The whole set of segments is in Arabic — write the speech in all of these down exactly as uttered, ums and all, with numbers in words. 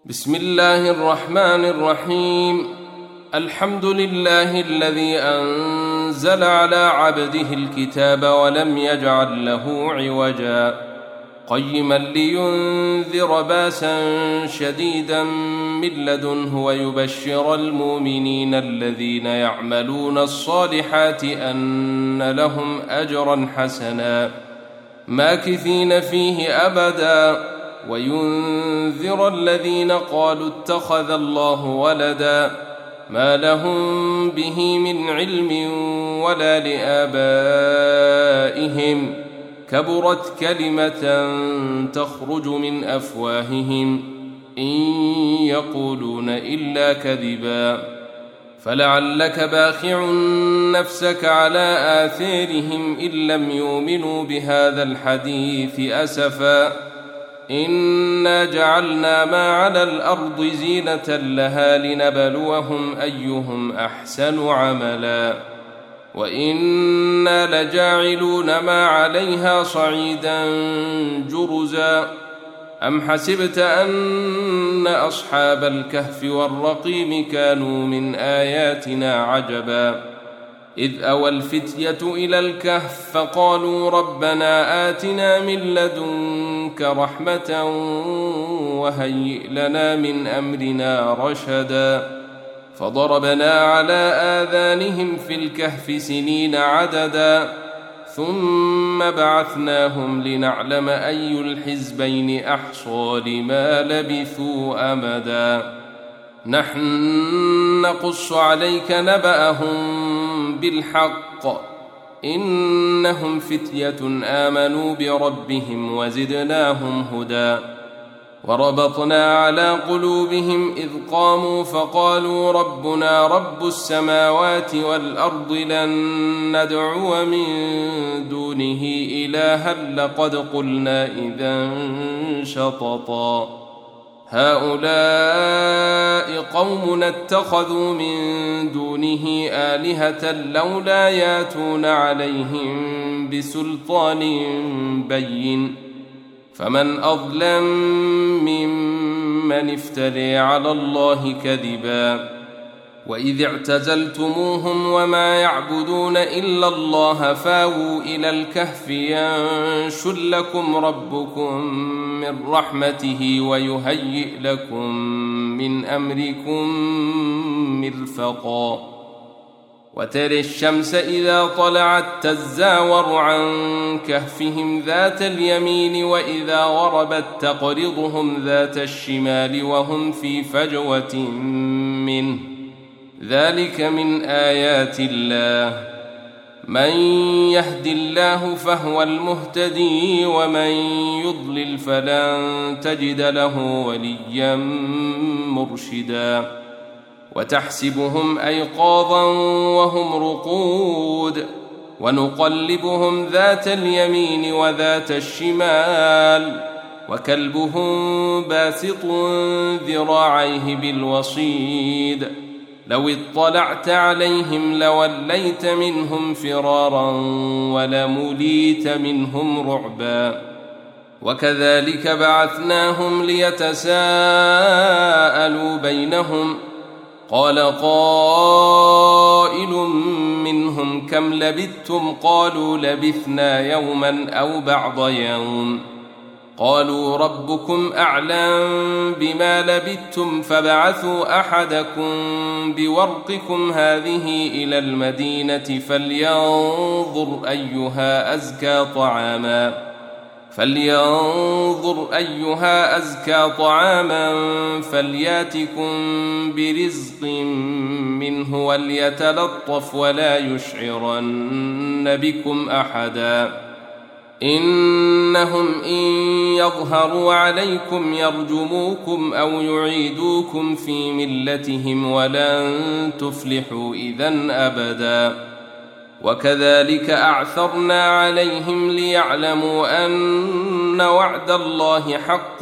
بسم الله الرحمن الرحيم. الحمد لله الذي أنزل على عبده الكتاب ولم يجعل له عوجا قيما لينذر باسا شديدا من لدنه ويبشر المؤمنين الذين يعملون الصالحات أن لهم أجرا حسنا ماكثين فيه أبدا وينذر الذين قالوا اتخذ الله ولدا ما لهم به من علم ولا لآبائهم كبرت كلمة تخرج من أفواههم إن يقولون إلا كذبا فلعلك باخع نفسك على آثارهم إن لم يؤمنوا بهذا الحديث أسفا إنا جعلنا ما على الأرض زينة لها لنبلوهم أيهم أحسن عملا وإنا لجاعلون ما عليها صعيدا جرزا أم حسبت أن أصحاب الكهف والرقيم كانوا من آياتنا عجبا إذ أوى الفتية إلى الكهف فقالوا ربنا آتنا من لدنك رحمة وهيئ لنا من أمرنا رشدا فضربنا على آذانهم في الكهف سنين عددا ثم بعثناهم لنعلم أي الحزبين أحصى لما لبثوا أمدا نحن نقص عليك نبأهم بالحق إنهم فتية آمنوا بربهم وزدناهم هدى وربطنا على قلوبهم إذ قاموا فقالوا ربنا رب السماوات والأرض لن ندعو من دونه إلها لقد قلنا إذا شططا هؤلاء قوم اتخذوا من دونه آلهة لولا ياتون عليهم بسلطان بين فمن أظلم ممن افتري على الله كذبا وإذ اعتزلتموهم وما يعبدون إلا الله فاووا إلى الكهف ينشر لكم ربكم من رحمته ويهيئ لكم من أمركم مرفقا وترى الشمس إذا طلعت تزاور عن كهفهم ذات اليمين وإذا غربت تقرضهم ذات الشمال وهم في فجوة منه ذلك من آيات الله من يهد الله فهو المهتدي ومن يضلل فلن تجد له وليا مرشدا وتحسبهم أيقاظا وهم رقود ونقلبهم ذات اليمين وذات الشمال وكلبهم باسط ذراعيه بالوصيد لو اطلعت عليهم لوليت منهم فرارا ولمليت منهم رعبا وكذلك بعثناهم ليتساءلوا بينهم قال قائل منهم كم لبثتم قالوا لبثنا يوما أو بعض يوم قالوا ربكم أعلم بما لبثتم فابعثوا أحدكم بورقكم هذه إلى المدينة فلينظر أيها أزكى طعاما فلينظر أيها أزكى طعاما فلياتكم برزق منه وليتلطف ولا يشعرن بكم أحدا إنهم إن يظهروا عليكم يرجموكم أو يعيدوكم في ملتهم ولن تفلحوا إذن أبدا وكذلك أعثرنا عليهم ليعلموا أن وعد الله حق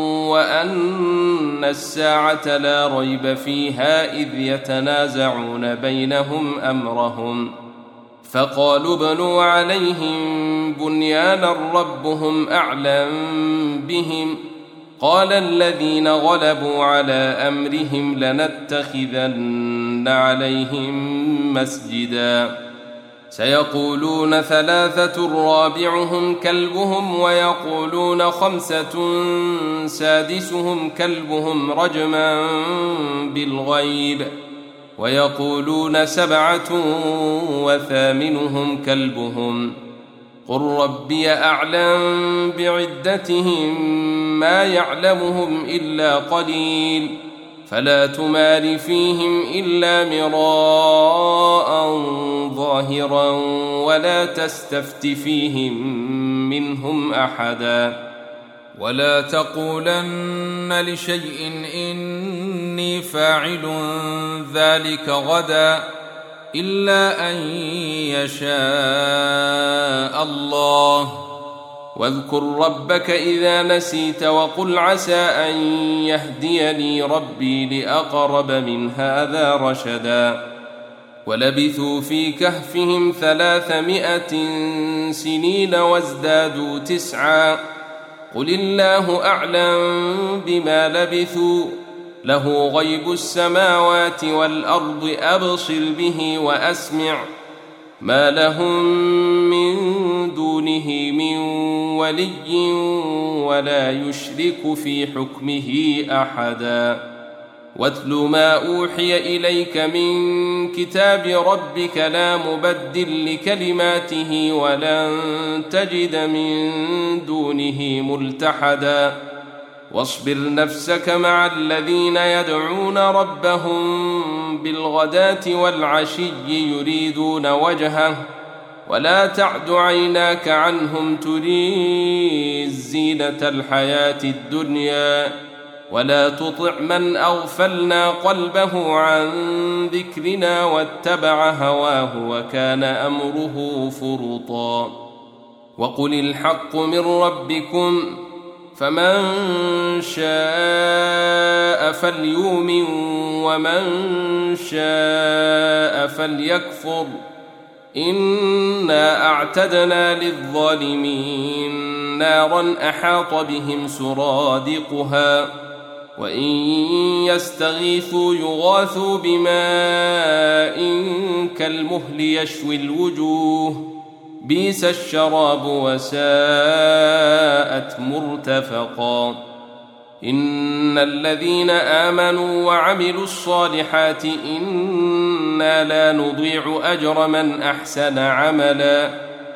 وأن الساعة لا ريب فيها إذ يتنازعون بينهم أمرهم فقالوا بنوا عليهم بنيانا ربهم أعلم بهم قال الذين غلبوا على أمرهم لنتخذن عليهم مسجدا سيقولون ثلاثة رابعهم كلبهم ويقولون خمسة سادسهم كلبهم رجما بالغيب ويقولون سبعة وثامنهم كلبهم قل ربي أعلم بعدتهم ما يعلمهم إلا قليل فلا تمار فيهم إلا مراء ظاهرا ولا تستفت فيهم منهم أحدا ولا تقولن لشيء إني فاعل ذلك غدا إلا أن يشاء الله واذكر ربك إذا نسيت وقل عسى أن يهديني ربي لأقرب من هذا رشدا ولبثوا في كهفهم ثلاثمائة سنين وازدادوا تسعا قل الله أعلم بما لبثوا له غيب السماوات والأرض أبصر به وأسمع ما لهم من دونه من ولي ولا يشرك في حكمه أحدا واتل ما أوحي إليك من كتاب ربك لا مبدل لكلماته ولن تجد من دونه ملتحدا واصبر نفسك مع الذين يدعون ربهم بالغداة والعشي يريدون وجهه ولا تعد عيناك عنهم تريد زينة الحياة الدنيا ولا تطع من أغفلنا قلبه عن ذكرنا واتبع هواه وكان أمره فرطا وقل الحق من ربكم فمن شاء فليؤمن ومن شاء فليكفر إنا أعتدنا للظالمين نارا أحاط بهم سرادقها وإن يستغيثوا يغاثوا بماء كالمهل يشوي الوجوه بئس الشراب وساءت مرتفقا إن الذين آمنوا وعملوا الصالحات إنا لا نضيع أجر من أحسن عملا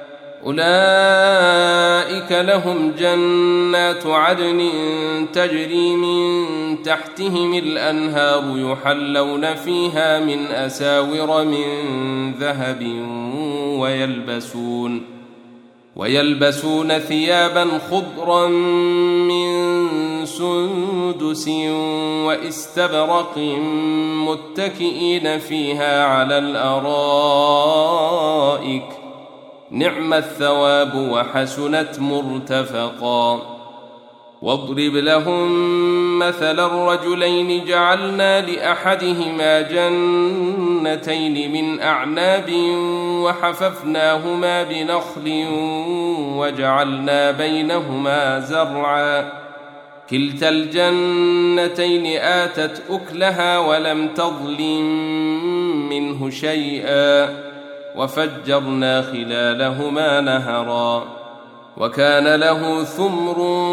أولئك لهم جنات عدن تجري من تحتهم الأنهار يحلون فيها من أساور من ذهب ويلبسون ويلبسون ثيابا خضرا من سندس واستبرق متكئين فيها على الأرائك نعم الثواب وحسنت مرتفقا واضرب لهم مثل الرجلين جعلنا لأحدهما جنتين من أعناب وحففناهما بنخل وجعلنا بينهما زرعا كلتا الجنتين آتت أكلها ولم تظلم منه شيئا وفجرنا خلالهما نهرا وكان له ثمر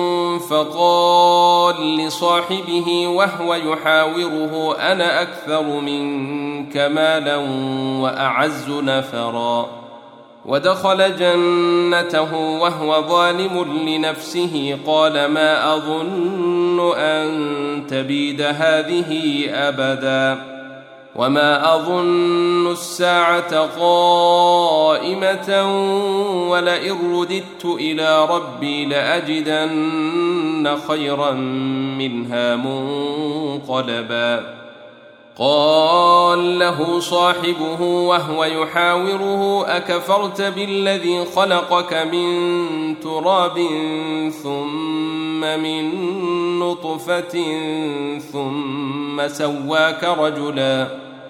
فقال لصاحبه وهو يحاوره أنا أكثر منك مالا وأعز نفرا ودخل جنته وهو ظالم لنفسه قال ما أظن أن تبيد هذه أبدا وما أظن الساعة قائمة ولئن رددت إلى ربي لأجدن خيرا منها منقلبا قال له صاحبه وهو يحاوره أكفرت بالذي خلقك من تراب ثم من نطفة ثم سواك رجلا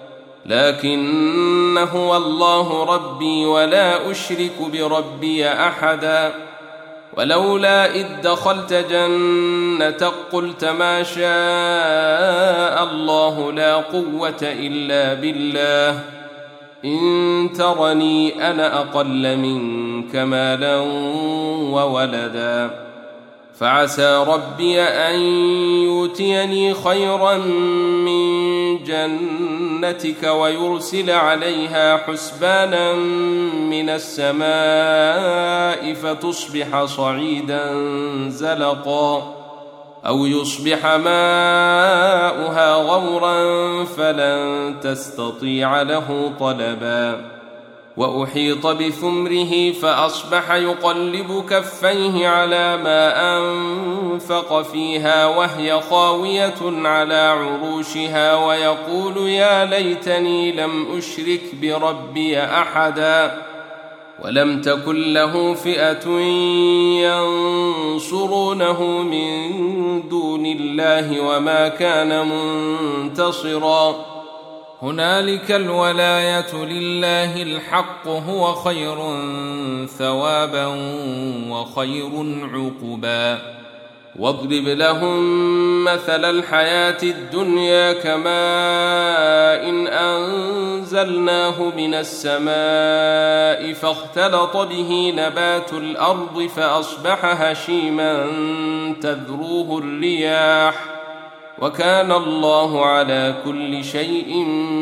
لكن هو الله ربي ولا أشرك بربي أحدا ولولا إذ دخلت جنتك قلت ما شاء الله لا قوة إلا بالله إن ترني أنا أقل منك مالا وولدا فعسى ربي أن يؤتيني خيرا من جنتك ويرسل عليها حسبانا من السماء فتصبح صعيدا زلقا أو يصبح ماؤها غورا فلن تستطيع له طلبا وأحيط بثمره فأصبح يقلب كفيه على ما أنفق فيها وهي خاوية على عروشها ويقول يا ليتني لم أشرك بربي أحدا ولم تكن له فئة ينصرونه من دون الله وما كان منتصرا هنالك الولاية لله الحق هو خير ثوابا وخير عقبا واضرب لهم مثل الحياة الدنيا كماء إن أنزلناه من السماء فاختلط به نبات الأرض فأصبح هشيما تذروه الرياح وكان الله على كل شيء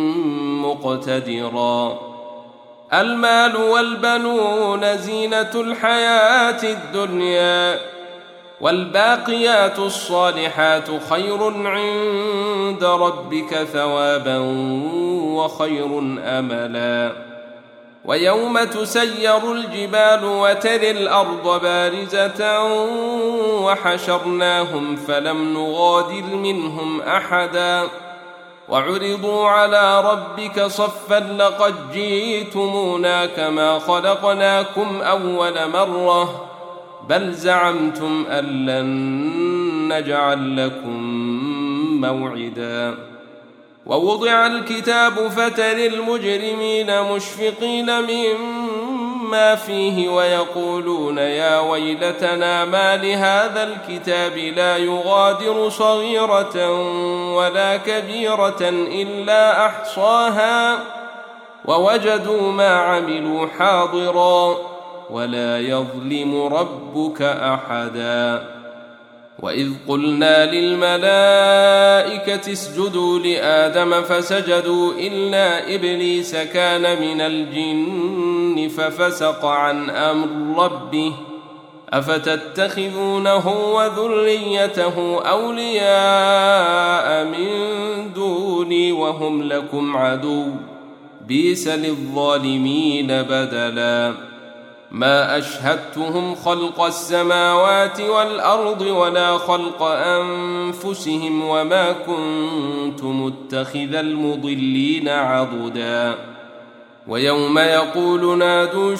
مقتدرا المال والبنون زينة الحياة الدنيا والباقيات الصالحات خير عند ربك ثوابا وخير أملا ويوم تسير الجبال وترى الأرض بارزة وحشرناهم فلم نغادر منهم أحدا وعرضوا على ربك صفا لقد جئتمونا كما خلقناكم أول مرة بل زعمتم أن لن نجعل لكم موعدا ووضع الكتاب فترى المجرمين مشفقين مما فيه ويقولون يا ويلتنا ما لهذا الكتاب لا يغادر صغيرة ولا كبيرة إلا أحصاها ووجدوا ما عملوا حاضرا ولا يظلم ربك أحدا وإذ قلنا للملائكة اسجدوا لآدم فسجدوا إلا إبليس كان من الجن ففسق عن أمر ربه أفتتخذونه وذريته أولياء من دوني وهم لكم عدو بئس للظالمين بدلا ما أشهدتهم خلق السماوات والأرض ولا خلق أنفسهم وما كنت متخذ المضلين عضدا ويوم يقول نادوا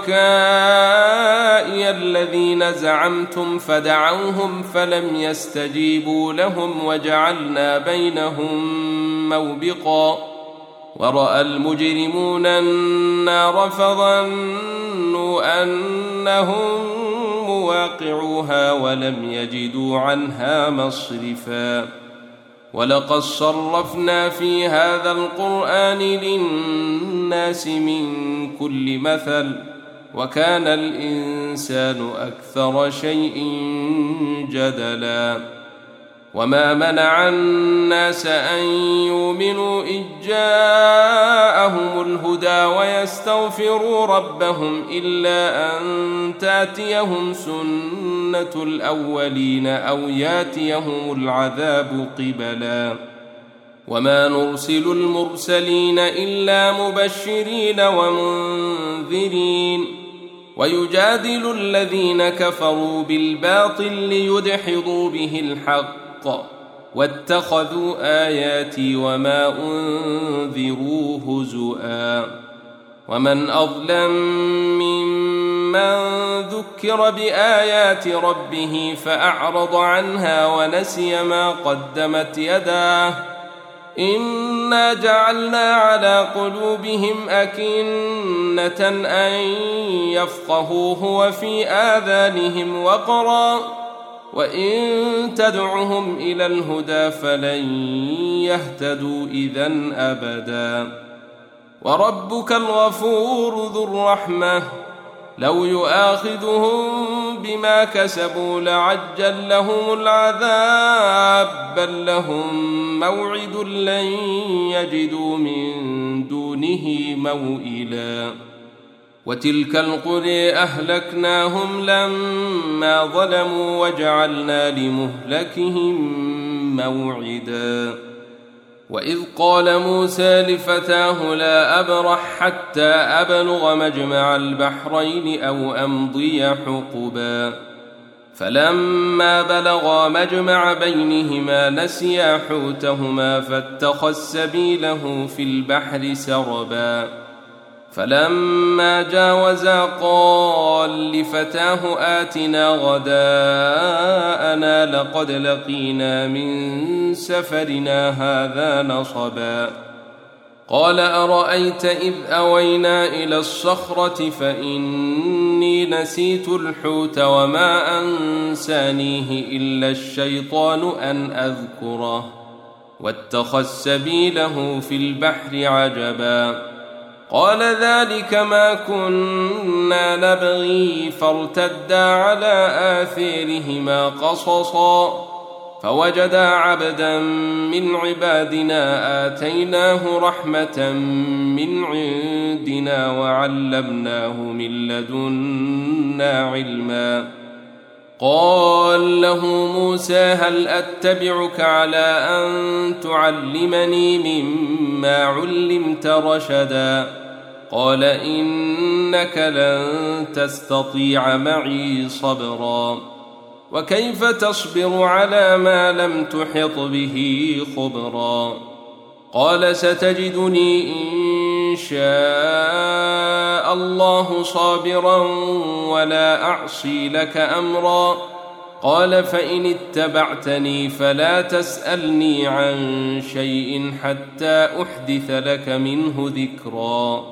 شركائي الذين زعمتم فدعوهم فلم يستجيبوا لهم وجعلنا بينهم موبقا ورأى المجرمون النار فظنوا أنهم مواقعوها ولم يجدوا عنها مصرفا ولقد صرفنا في هذا القرآن للناس من كل مثل وكان الإنسان أكثر شيء جدلا وما منع الناس أن يؤمنوا إذ جاءهم الهدى ويستغفروا ربهم إلا أن تأتيهم سنة الأولين أو يأتيهم العذاب قبلا وما نرسل المرسلين إلا مبشرين ومنذرين ويجادل الذين كفروا بالباطل ليدحضوا به الحق واتخذوا آياتي وما أنذروا هزؤا ومن أظلم ممن ذكر بآيات ربه فأعرض عنها ونسي ما قدمت يداه إنا جعلنا على قلوبهم أكنة أن يفقهوه وفي آذانهم وقرا وإن تدعهم إلى الهدى فلن يهتدوا إذن أبدا وربك الغفور ذو الرحمة لو يؤاخذهم بما كسبوا لعجل لهم العذاب بل لهم موعد لن يجدوا من دونه موئلا وتلك القرى أهلكناهم لما ظلموا وجعلنا لمهلكهم موعدا وإذ قال موسى لفتاه لا أبرح حتى أبلغ مجمع البحرين أو أمضي حقبا فلما بلغا مجمع بينهما نسيا حوتهما فاتخذ سبيله في البحر سربا فلما جاوزا قال لفتاه آتنا غداءنا لقد لقينا من سفرنا هذا نصبا قال أرأيت إذ أوينا إلى الصخرة فإني نسيت الحوت وما أنسانيه إلا الشيطان أن أذكره واتخذ سبيله في البحر عجبا قال ذلك ما كنا نبغي فارتدا على آثارهما قصصا فوجدا عبدا من عبادنا آتيناه رحمة من عندنا وعلمناه من لدنا علما قال له موسى هل أتبعك على أن تعلمني مما علمت رشدا قال إنك لن تستطيع معي صبرا وكيف تصبر على ما لم تحط به خبرا قال ستجدني إن شاء الله صابرا ولا أعصي لك أمرا قال فإن اتبعتني فلا تسألني عن شيء حتى أحدث لك منه ذكرا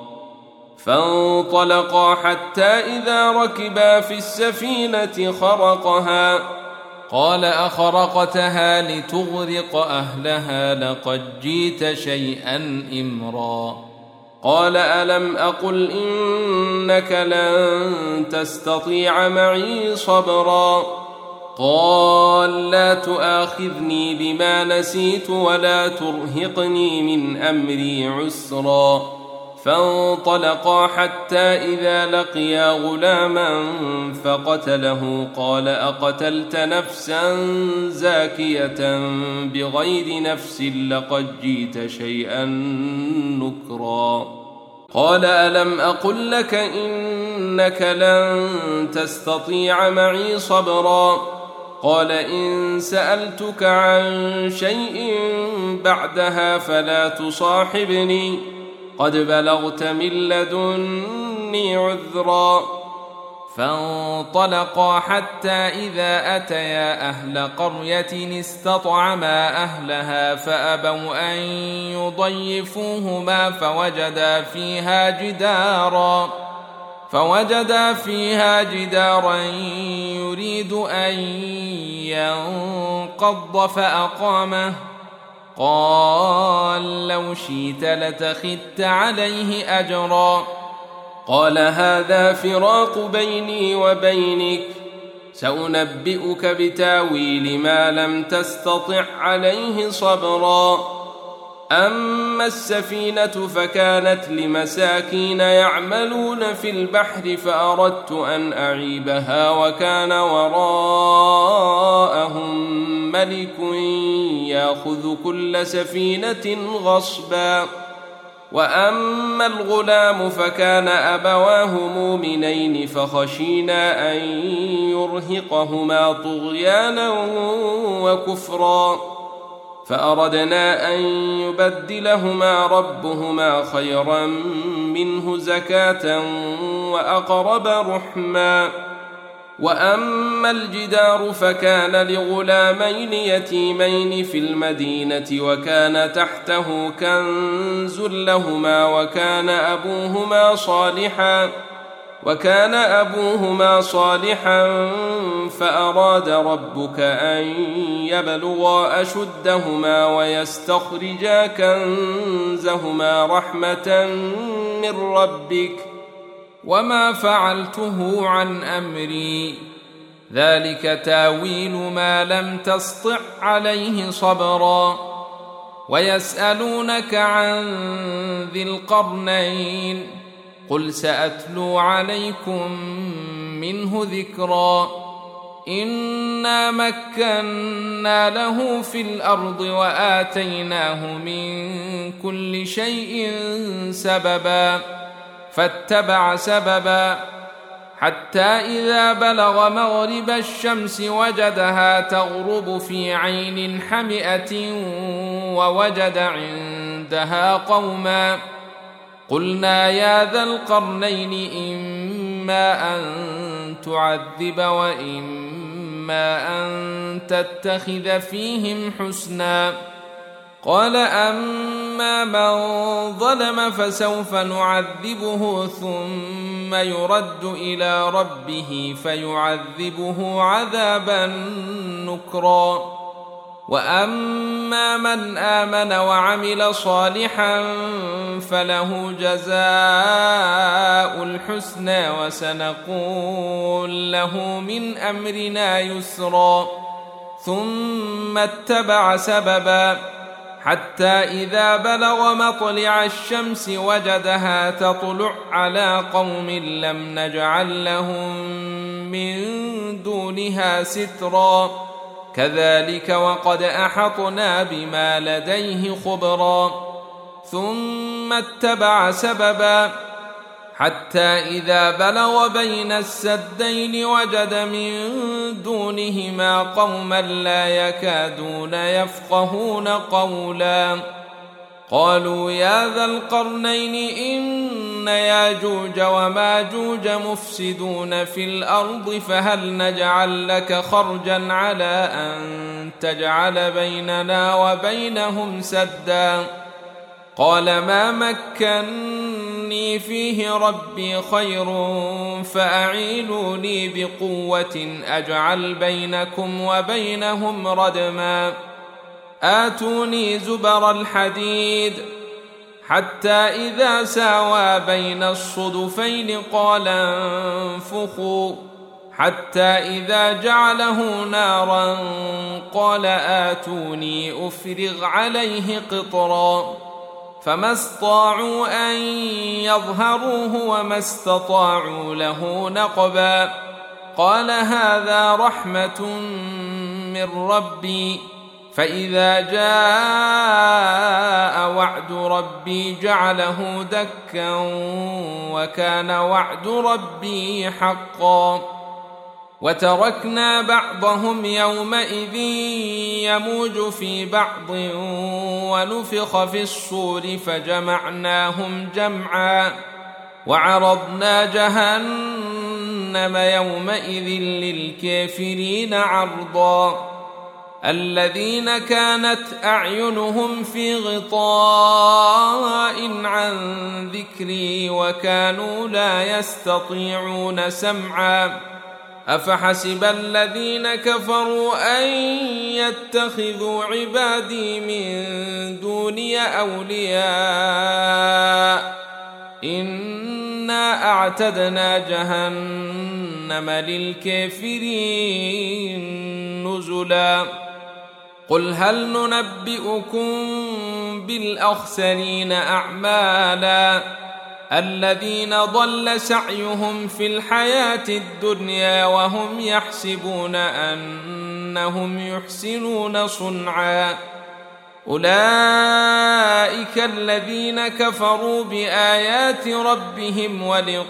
فانطلقا حتى إذا ركبا في السفينة خرقها قال أخرقتها لتغرق أهلها لقد جئت شيئا إمرا قال ألم أقل إنك لن تستطيع معي صبرا قال لا تؤاخذني بما نسيت ولا ترهقني من أمري عسرا فانطلقا حتى إذا لقيا غلاما فقتله قال أقتلت نفسا زاكية بغير نفس لقد جئت شيئا نكرا قال ألم أقل لك إنك لن تستطيع معي صبرا قال إن سألتك عن شيء بعدها فلا تصاحبني قد بلغت من لدني عذرا فانطلقا حتى إذا أتيا أهل قرية استطعما أهلها فأبوا أن يضيفوهما فوجدا فيها جدارا فوجدا فيها جدارا يريد أن ينقض فأقامه قال لو شئت لتخذت عليه أجرا قال هذا فراق بيني وبينك سأنبئك بتاويل ما لم تستطع عليه صبرا أما السفينة فكانت لمساكين يعملون في البحر فأردت أن أعيبها وكان وراءهم ملك يأخذ كل سفينة غصبا وأما الغلام فكان أبواه مؤمنين فخشينا أن يرهقهما طغيانا وكفرا فأردنا أن يبدلهما ربهما خيرا منه زكاة وأقرب رحما وأما الجدار فكان لغلامين يتيمين في المدينة وكان تحته كنز لهما وكان أبوهما صالحا وكان أبوهما صالحا فأراد ربك أن يبلغا أشدهما ويستخرجا كنزهما رحمة من ربك وما فعلته عن أمري ذلك تاويل ما لم تسطع عليه صبرا. ويسألونك عن ذي القرنين قل سأتلو عليكم منه ذكرا. إنا مكنا له في الأرض وآتيناه من كل شيء سببا فاتبع سببا حتى إذا بلغ مغرب الشمس وجدها تغرب في عين حمئة ووجد عندها قوما قلنا يا ذا القرنين إما أن تعذب وإما أن تتخذ فيهم حسنا. قال أما من ظلم فسوف نعذبه ثم يرد إلى ربه فيعذبه عذابا نكرا. وأما من آمن وعمل صالحا فله جزاء الحسنى وسنقول له من أمرنا يسرا. ثم اتبع سببا حتى إذا بلغ مطلع الشمس وجدها تطلع على قوم لم نجعل لهم من دونها سترا كذلك وقد أحطنا بما لديه خبرا. ثم اتبع سببا حتى إذا بلغ بين السدين وجد من دونهما قوما لا يكادون يفقهون قولا قالوا يا ذا القرنين إن ياجوج وماجوج مفسدون في الأرض فهل نجعل لك خرجا على أن تجعل بيننا وبينهم سدا. قال ما مكني فيه ربي خير فأعينوني بقوة أجعل بينكم وبينهم ردما. آتوني زبر الحديد حتى إذا ساوى بين الصدفين قال انفخوا حتى إذا جعله نارا قال آتوني أفرغ عليه قطرا. فما استطاعوا أن يظهروه وما استطاعوا له نقبا. قال هذا رحمة من ربي فإذا جاء وعد ربي جعله دكا وكان وعد ربي حقا. وتركنا بعضهم يومئذ يموج في بعض ونفخ في الصور فجمعناهم جمعا وعرضنا جهنم يومئذ للكافرين عرضا. الذين كانت أعينهم في غطاء عن ذكري وكانوا لا يستطيعون سمعا أفحسب الذين كفروا أن يتخذوا عبادي من دوني أولياء إنا أعتدنا جهنم للكافرين نزلا. قل هل ننبئكم بالأخسرين أعمالا الذين ضل سعيهم في الحياة الدنيا وهم يحسبون أنهم يحسنون صنعا. أولئك الذين كفروا بآيات ربهم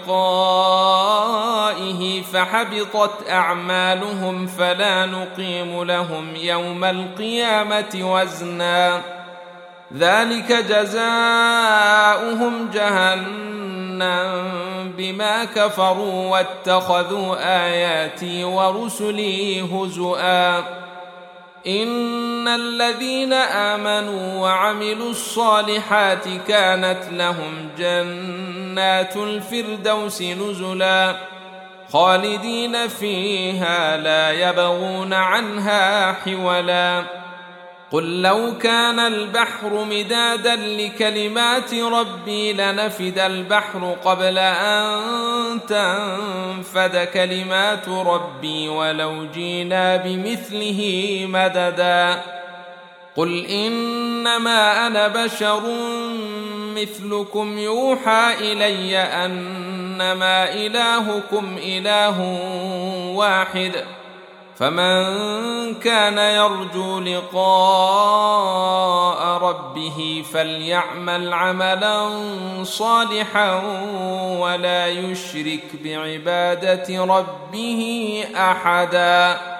ولقائه فحبطت أعمالهم فلا نقيم لهم يوم القيامة وزنا. ذلك جزاؤهم جهنم ظنا بما كفروا واتخذوا آياتي ورسلي هزؤا إن الذين آمنوا وعملوا الصالحات كانت لهم جنات الفردوس نزلا خالدين فيها لا يبغون عنها حولا قل لو كان البحر مدادا لكلمات ربي لنفد البحر قبل أن تنفد كلمات ربي ولو جينا بمثله مددا قل إنما أنا بشر مثلكم يوحى إلي أنما إلهكم إله واحد فمن كان يرجو لقاء ربه فليعمل عملا صالحا ولا يشرك بعبادة ربه أحدا.